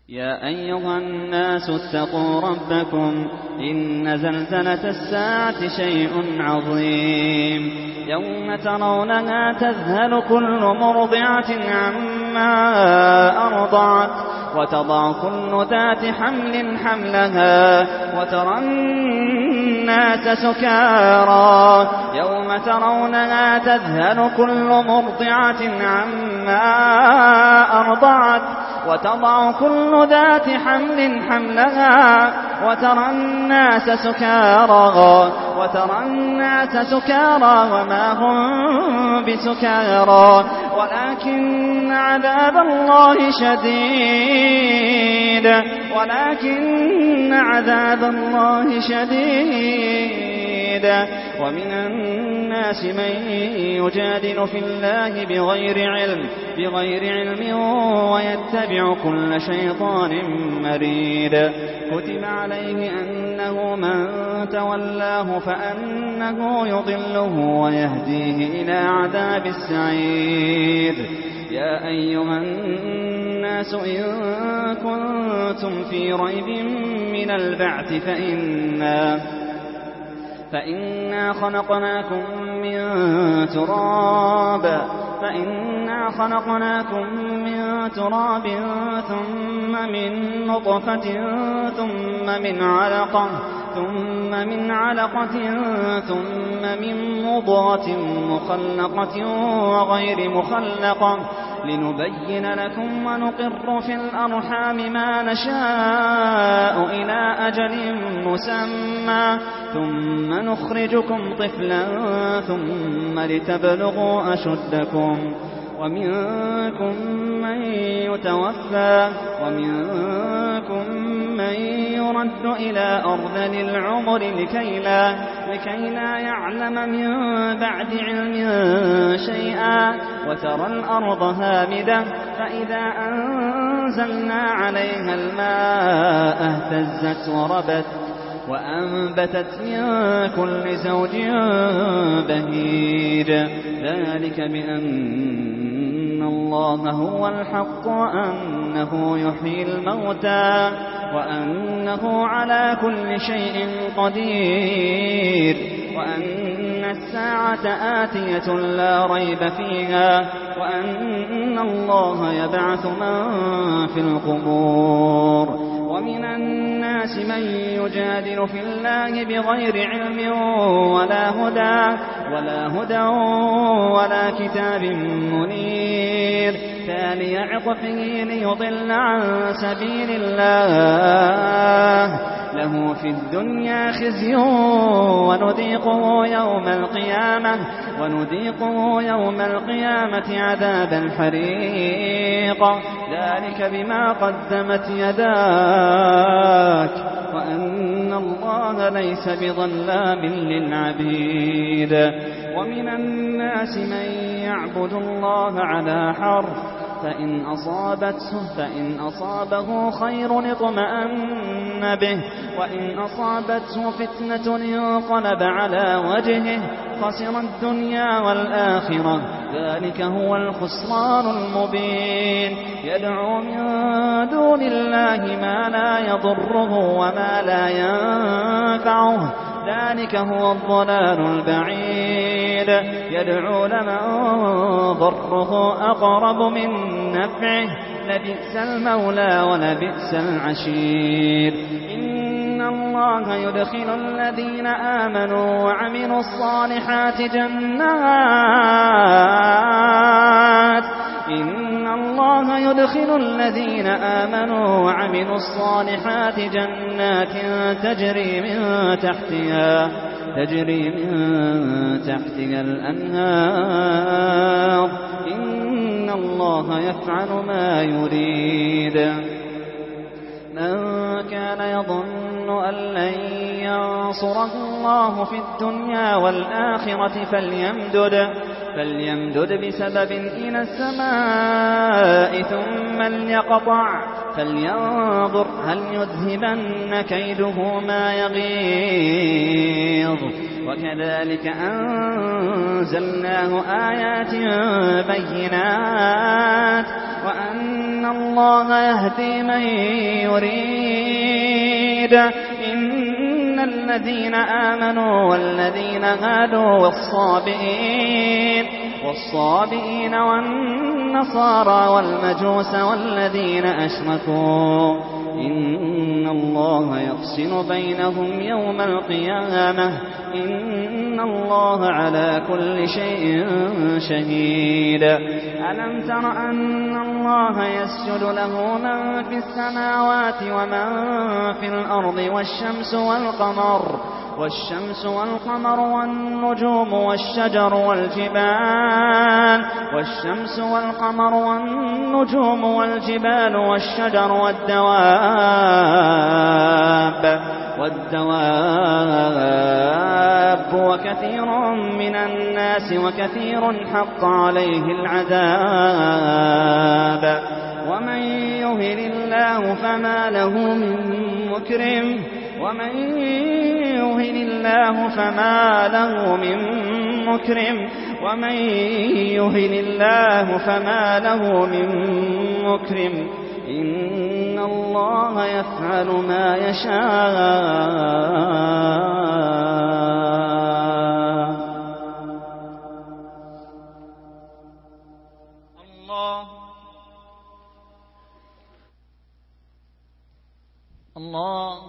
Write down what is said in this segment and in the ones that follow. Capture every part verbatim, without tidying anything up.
يا أيها الناس اتقوا ربكم إن زلزلة الساعة شيء عظيم يوم ترونها تذهل كل مرضعة عما أرضعت وتضع كل ذات حمل حملها وترى الناس سكارى يوم ترونها تذهل كل مرضعة عما أرضعت وتضع كل ذات حمل حملها وترى الناس سكارى وترى الناس سكارى وما هم بسكارى ولكن عذاب الله شديد ولكن عذاب الله شديد ومن الناس من يجادل في الله بغير علم بغير علم ويتبع كل شيطان مريد كتب عليه أنه من تولاه فأنه يضله ويهديه إلى عذاب السعير يا أيها الناس إن كنتم في ريب من البعث فإنا فإنا خلقناكم من تراب فإنا خلقناكم من تراب ثم من نطفة ثم من علقة ثم من علقة ثم من مضغة مخلقة وغير مخلقة لنبين لكم ونقر في الأرحام ما نشاء إلى أجل مسمى ثم نخرجكم طفلا ثم لتبلغوا أشدكم ومنكم من يتوفى ومنكم من يرد إلى أرذل العمر لكي لا, لكي لا يعلم من بعد علم شيئا وترى الأرض هامدة فإذا أنزلنا عليها الماء اهتزت وربت وأنبتت من كل زوج بهيج ذلك بأن الله هو الحق وأنه يحيي الموتى وأنه على كل شيء قدير وأن الساعة آتية لا ريب فيها وأن الله يبعث من في القبور ومن الناس من يجادل في الله بغير علم ولا هدى ولا هدى ولا كتاب منير تالي عطفه ليضل عن سبيل الله له في الدنيا خزي ونذيقه يوم القيامة ونذيقه يوم القيامة عذاب الحريق ذلك بما قدمت يداك وأن الله ليس بظلام للعبيد ومن الناس من يعبد الله على حرف فإن أصابته, فإن أصابه خير اطمأن به وإن أصابته فتنة انقلب على وجهه خسر الدنيا والآخرة ذلك هو الخسران المبين يدعو من دون الله ما لا يضره وما لا ينفعه ذلك هو الضلال البعيد يدعو لمن ضره أقرب من نفعه لبئس المولى ولبئس العشير إن الله يدخل الذين آمنوا وعملوا الصالحات جنات إن الله يدخل الذين آمنوا وعملوا الصالحات جنات تجري من تحتها تجري من تحتها الأنهار إن الله يفعل ما يريد من كان يظن أن لن ينصره الله في الدنيا والآخرة فليمدد فليمدد بسبب إلى السماء ثم ليقطع فلينظر هل يذهبن كيده ما يغيظ وكذلك أنزلناه آيات بينات وأن الله يهدي من يريد. إن الذين آمنوا والذين هادوا والصابئين والصابئين والنصارى والمجوس والذين أشركوا إن الله يفصل بينهم يوم القيامة إن الله على كل شيء شهيد. ألم تر أن الله يسجد له من في السماوات ومن في الأرض والشمس والقمر والشمس والقمر والنجوم والشجر والجبال والشمس والقمر والنجوم والجبال والشجر والدواب والدواب وكثير من الناس وكثير حق عليه العذاب. ومن يهن الله فما له من مكرم ومن يهن الله فما له من مكرم ومن يهن الله فما له من مكرم إن الله يفعل ما يشاء. الله الله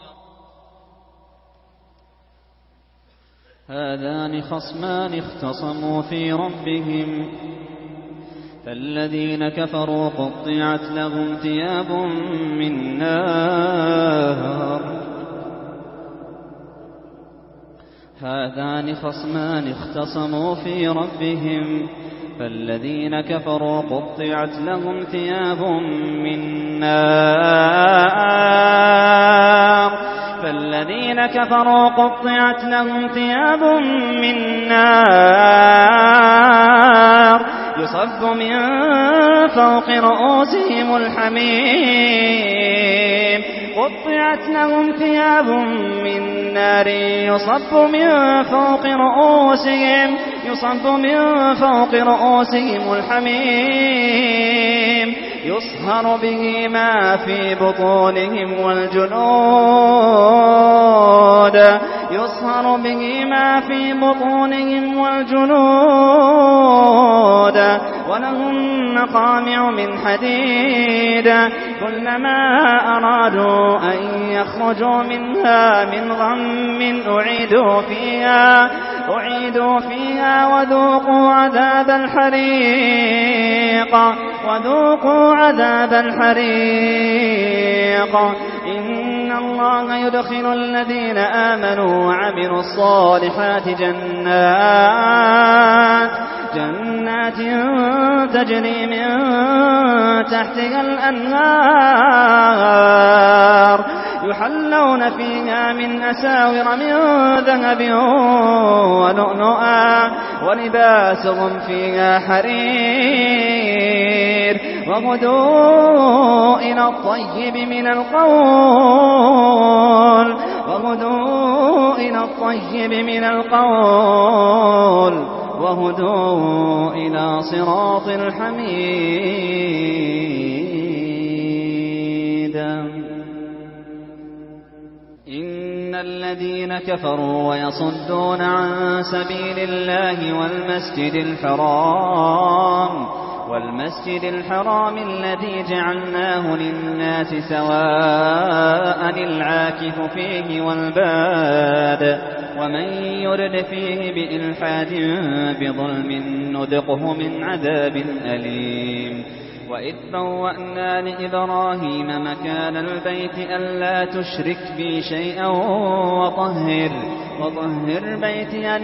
هذان خصمان اختصموا في ربهم فالذين كفروا قطعت لهم ثياب من نار هذان خصمان اختصموا في ربهم فالذين كفروا قطعت لهم ثياب من نار فالذين كفروا قطعت لهم ثياب من نار يصب من فوق رؤوسهم الحميم قطعت لهم ثياب من نار يصب من فوق رؤوسهم يصب من فوق رؤوسهم الحميم يصهر به ما في بطونهم والجلود يصهر به ما في بطونهم والجلود ولهم مقامع من حديد كلما أرادوا أن يخرجوا منها من غم أعيدوا فيها أعيدوا فيها وذوقوا عذاب الحريق وذوقوا عذاب الحريق. إن الله يدخل الذين آمنوا وعملوا الصالحات جنات جنات تجري من تحتها الأنهار يحلون فيها من أساور من ذهب ولؤلؤا ولباسهم فيها حرير وغدوا إلى الطيب من القول وغدوا إلى الطيب من القول وهدوا إلى صراط الحميد. إن الذين كفروا ويصدون عن سبيل الله والمسجد الحرام والمسجد الحرام الذي جعلناه للناس سواء العاكف فيه والباد ومن يرد فيه بإلحاد بظلم نذقه من عذاب أليم. وإذ بوأنا لإبراهيم مكان البيت ألا تشرك بي شيئا وطهر وطهر بيتي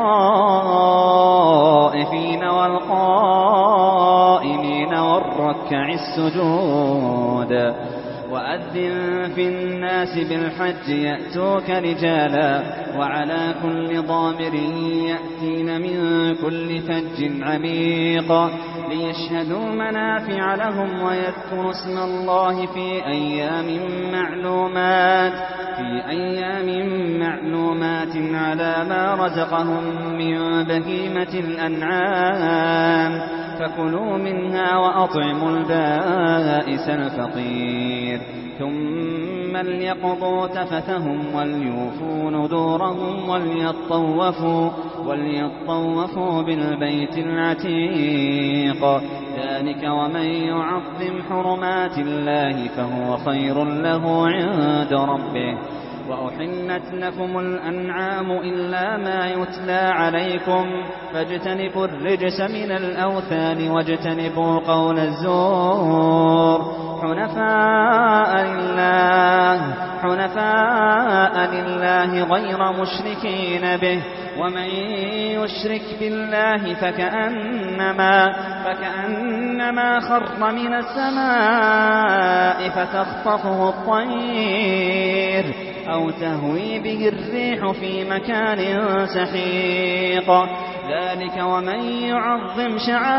للطائفين والقائمين والركع السجود. وأذن في الناس بالحج يأتوك رجالا وعلى كل ضامر يأتين من كل فج عميق ليشهدوا منافع لهم ويذكروا اسم الله في أيام معلومات في أيام معلومات على ما رزقهم من بهيمة الأنعام. فكلوا منها وأطعموا البائس الفقير ثم ليقضوا تفثهم وليوفوا نذورهم وليطوفوا, وليطوفوا بالبيت العتيق ذلك ومن يعظم حرمات الله فهو خير له عند ربه وأحلت لكم الأنعام إلا ما يتلى عليكم فاجتنبوا الرجس من الأوثان واجتنبوا قول الزور حنفاء لله, حنفاء لله غير مشركين به ومن يشرك بالله فكأنما, فكأنما خر من السماء فتخطفه الطير أو تهوي به الريح في مكان سحيق ذلك ومن يعظم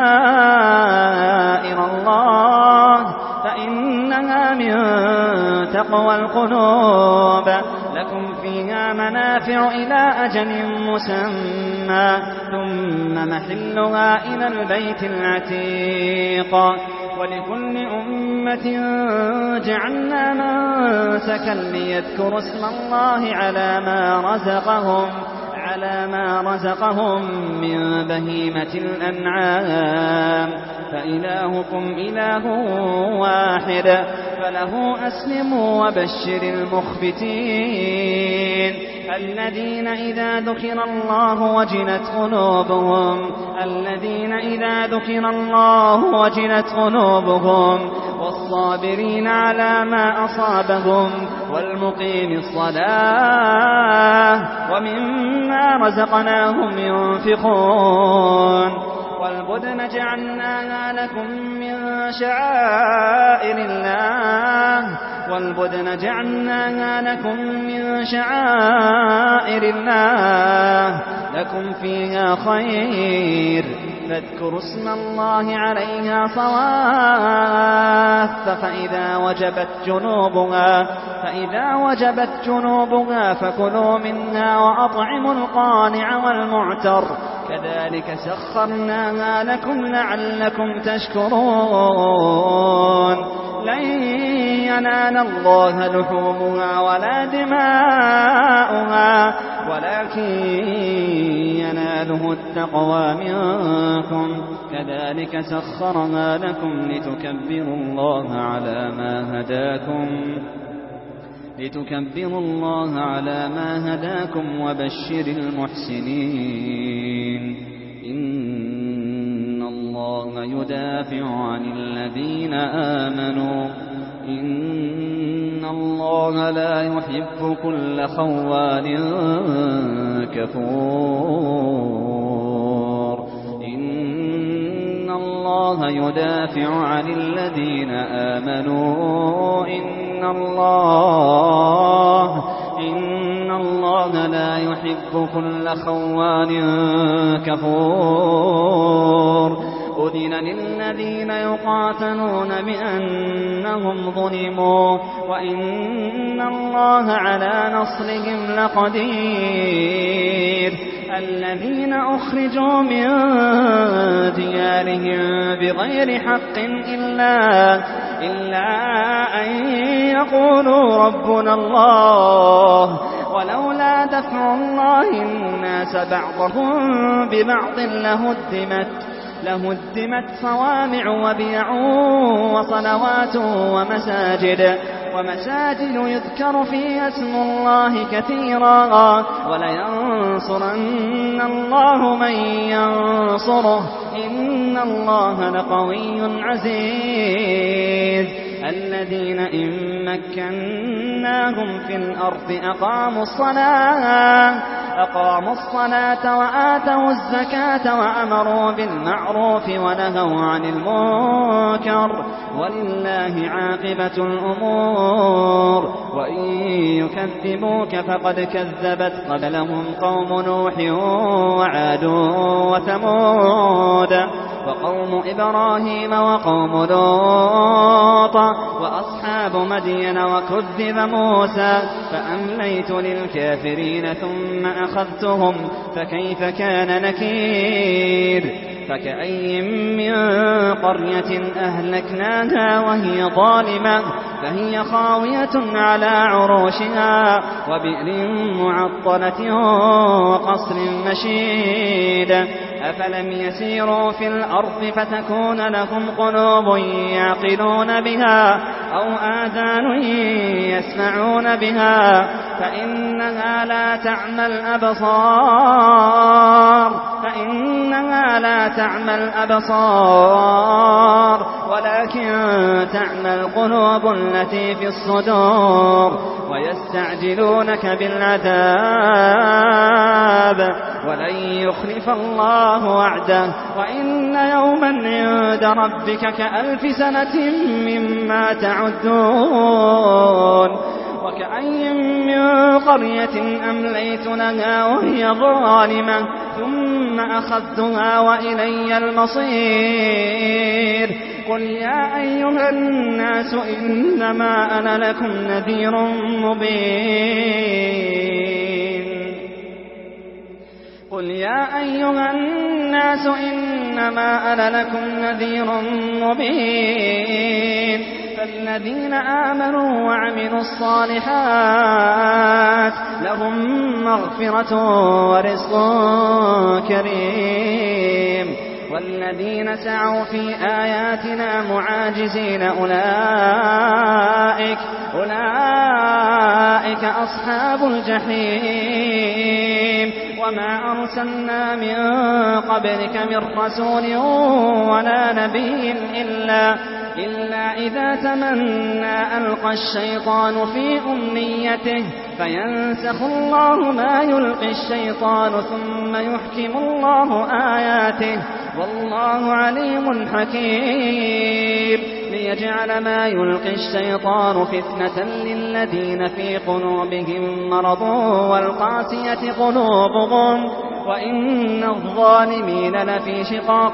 شعائر الله فإنها من تقوى القلوب لكم فيها منافع إلى أجل مسمى ثم محلها إلى البيت العتيق ولكل أمة جعلنا منسكا ليذكروا اسم الله على ما رزقهم على ما رزقهم من بهيمة الأنعام فإلهكم إله واحد فله أسلموا وبشر المخبتين الذين إذا ذكر الله وجلت قلوبهم الذين إذا ذكر الله وجلت قلوبهم والصابرين على ما أصابهم والمقيم الصلاة ومما رزقناهم ينفقون والبدن جعلناها لكم من شعائر الله والبدن جعلناها لكم من شعائر الله لكم فيها خير فاذكروا اسم الله عليها صواف فإذا وجبت جنوبها فإذا وجبت جنوبها فكلوا منها وأطعموا القانع والمعتر كذلك سخرناها لكم لعلكم تشكرون لن ينال الله لحومها ولا دماؤها ولكن يناله التقوى منكم كذلك سخرها لكم لتكبروا الله على ما هداكم لتكبروا الله على ما هداكم وبشر المحسنين إن الله يدافع عن الذين آمنوا إن الله لا يحب كل خوان كفور إن الله يدافع عن الذين آمنوا إن الله إن الله لا يحب كل خوان كفور أذن للذين يقاتلون بأنهم ظلموا وإن الله على نصرهم لقدير الذين أخرجوا من ديارهم بغير حق إلا, إلا أن يقولوا ربنا الله ولولا دفع الله الناس بعضهم ببعض لهدمت لهدمت صوامع وبيع وصلوات ومساجد ومساجد يذكر فيها اسم الله كثيرا ولينصرن الله من ينصره إن الله لقوي عزيز الذين إن مكناهم في الأرض أقاموا الصلاة أقاموا الصلاة وآتوا الزكاة وأمروا بالمعروف ونهوا عن المنكر ولله عاقبة الأمور وإن يكذبوك فقد كذبت قبلهم قوم نوح وعاد وثمود وقوم إبراهيم وقوم لوط وأصحاب مدين وكذب موسى فأمليت للكافرين ثم أخذتهم فكيف كان نكير فكأي من قرية أهلكناها وهي ظالمة فهي خاوية على عروشها وبئر معطلة وقصر مشيد أفلم يسيروا في الأرض فتكون لهم قلوب يعقلون بها أو آذان يسمعون بها فإنها لا تعمى الأبصار فإنها لا تعمى الأبصار ولكن تعمى القلوب التي في الصدور ويستعجلونك بالعذاب ولن يخلف الله وعده وإن يوما عند ربك كألف سنة مما تعدون وكأي من قرية أمليت لها وهي ظالمة ثم أخذتها وإلي المصير قل يا أيها الناس إنما أنا لكم نذير مبين قل يا أيها الناس إنما أنا لكم نذير مبين فالذين آمنوا وعملوا الصالحات لهم مغفرة ورزق كريم والذين سعوا في آياتنا معاجزين أولئك أولئك أصحاب الجحيم وما أرسلنا من قبلك من رسول ولا نبي إلا إلا إذا تمنى ألقى الشيطان في أمنيته فينسخ الله ما يلقي الشيطان ثم يحكم الله آياته والله عليم حكيم ليجعل ما يلقي الشيطان فتنة للذين في قلوبهم مرض والقاسية قلوبهم وإن الظالمين لفي شقاق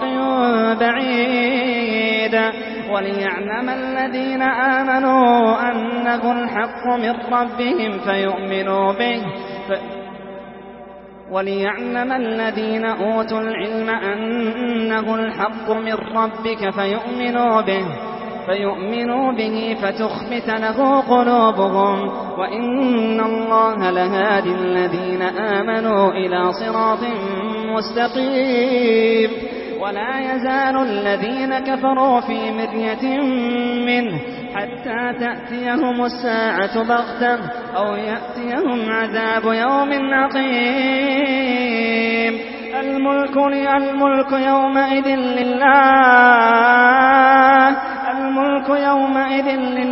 بعيد وليعلم الذين آمنوا أنه الحق من ربهم فيؤمنوا به ف... وليعلم الذين أوتوا العلم أنه الحق من ربك فيؤمنوا به فيؤمنوا به فتخبت له قلوبهم وإن الله لهادي الذين آمنوا إلى صراط مستقيم ولا يزال الذين كفروا في مرية منه حتى تأتيهم الساعة بغتة أو يأتيهم عذاب يوم عقيم الملك الملك يومئذ لله الملك يومئذ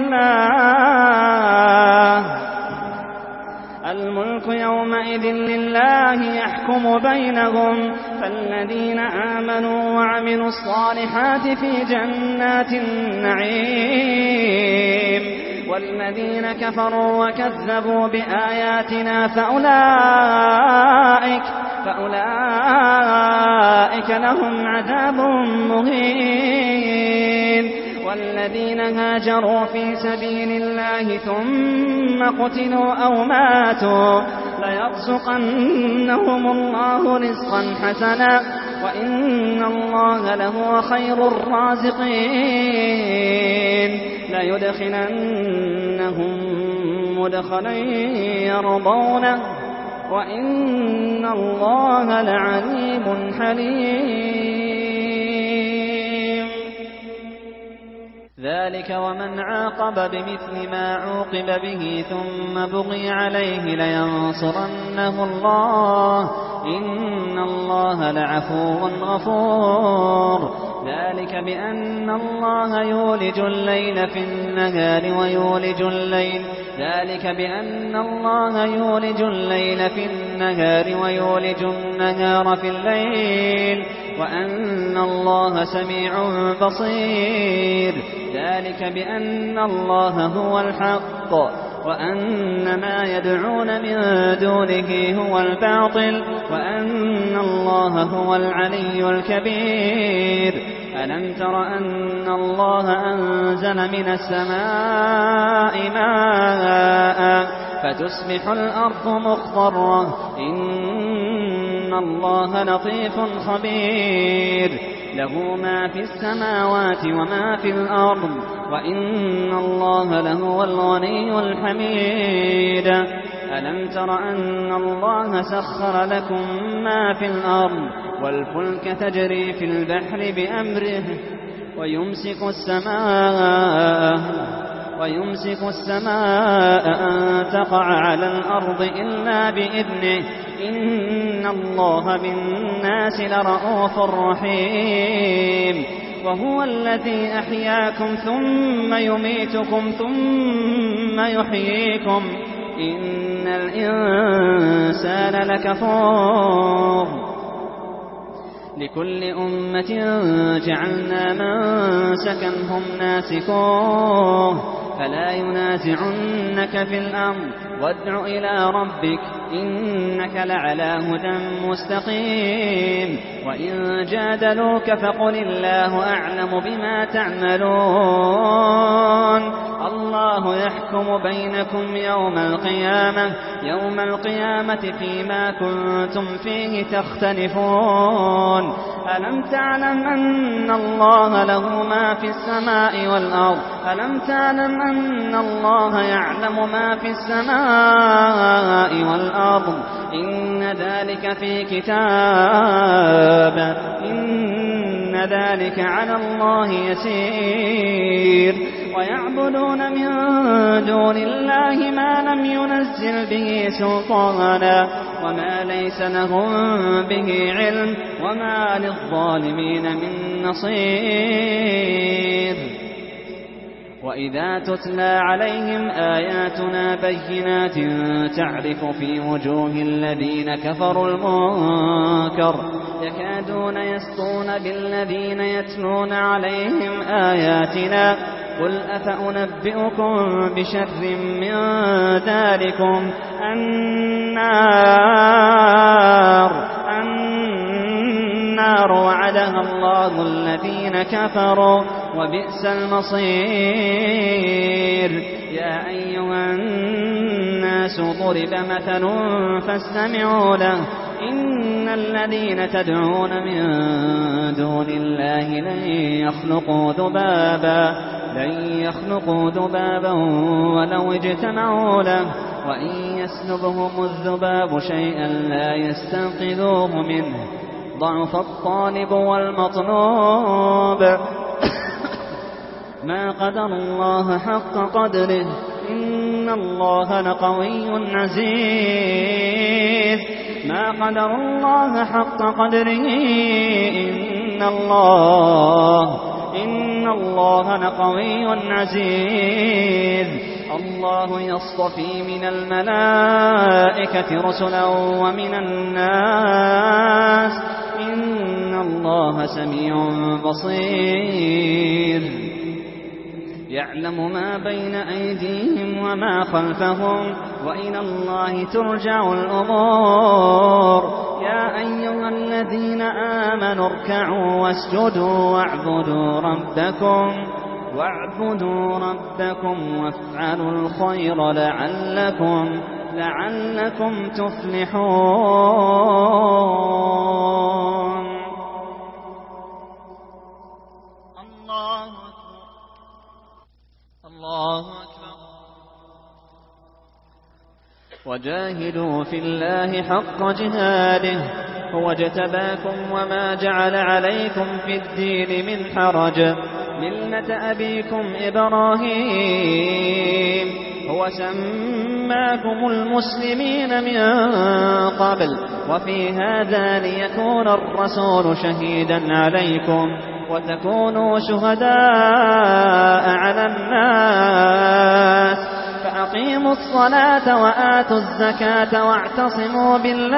لله الملك يومئذ لله يحكم بينهم فالذين آمنوا وعملوا الصالحات في جنات النعيم والذين كفروا وكذبوا بآياتنا فأولئك فأولئك لهم عذاب مهين والذين هاجروا في سبيل الله ثم قتلوا أو ماتوا ليرزقنهم الله رزقا حسنا وإن الله لهو خير الرازقين ليدخلنهم مدخلا يرضونه وإن الله لعليم حليم ذلك ومن عاقب بمثل ما عوقب به ثم بغي عليه لينصرنه الله إن الله لعفو غفور ذلك بأن الله يولج الليل في النهار ويولج الليل ذلك بأن الله يولج الليل في النهار ويولج النهار في الليل وأن الله سميع بصير ذلك بأن الله هو الحق وأن ما يدعون من دونه هو الباطل وأن الله هو العلي الكبير ألم تر أن الله أنزل من السماء ماء فتصبح الأرض مخضرة إن إن الله لطيف خبير له ما في السماوات وما في الأرض وإن الله لهو الغني الحميد. ألم تر أن الله سخر لكم ما في الأرض والفلك تجري في البحر بأمره ويمسك السماء ويمسك السماء أن تقع على الأرض إلا بإذنه إن الله بالناس لرءوف رحيم. وهو الذي أحياكم ثم يميتكم ثم يحييكم إن الإنسان لكفور. لكل أمة جعلنا منسكا هم ناسكوه فلا ينازعنك في الأمر وادع إلى ربك إنك لعلى هدى مستقيم. وإن جادلوك فقل الله أعلم بما تعملون الله يحكم بينكم يوم القيامة يوم القيامة فيما كنتم فيه تختلفون. ألم تعلم أن الله له ما في السماء والأرض ألم تعلم أن الله يعلم ما في السماء والأرض إن ذلك في كتاب إن ذلك على الله يسير. ويعبدون من دون الله ما لم ينزل به سلطانا وما ليس لهم به علم وما للظالمين من نصير. وإذا تتلى عليهم آياتنا بينات تعرف في وجوه الذين كفروا المنكر يكادون يسطون بالذين يتلون عليهم آياتنا قل أفأنبئكم بشر من ذلكم النار النار وعدها الله الذين كفروا وبئس المصير. يا أيها الناس ضرب مثل فاستمعوا له إن الذين تدعون من دون الله لن يخلقوا ذبابا لن يخلقوا ذبابا ولو اجتمعوا له وإن يسلبهم الذباب شيئا لا يستنقذوه منه ضعف الطالب والمطلوب. ما قدر الله حق قدره إن الله لقوي عزيز. ما قدر الله حق قدره إن الله إن الله لقوي عزيز. الله يصطفي من الملائكة رسلا ومن الناس إن الله سميع بصير. يعلم ما بين أيديهم وما خلفهم وإلى الله ترجع الأمور. يا أيها الذين آمنوا اركعوا واسجدوا واعبدوا ربكم واعبدوا ربكم وافعلوا الخير لعلكم لعلكم تفلحون. الله أكبر الله أكبر. وجاهدوا في الله حق جهاده هو اجتباكم وما جعل عليكم في الدين من حرج ملة أبيكم إبراهيم هو سماكم المسلمين من قبل وفي هذا ليكون الرسول شهيدا عليكم وتكونوا شهداء على الناس فأقيموا الصلاة وآتوا الزكاة واعتصموا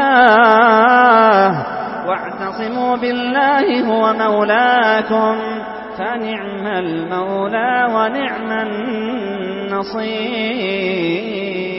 بالله واعتصموا بالله هو مولاكم فنعم المولى ونعم النصير.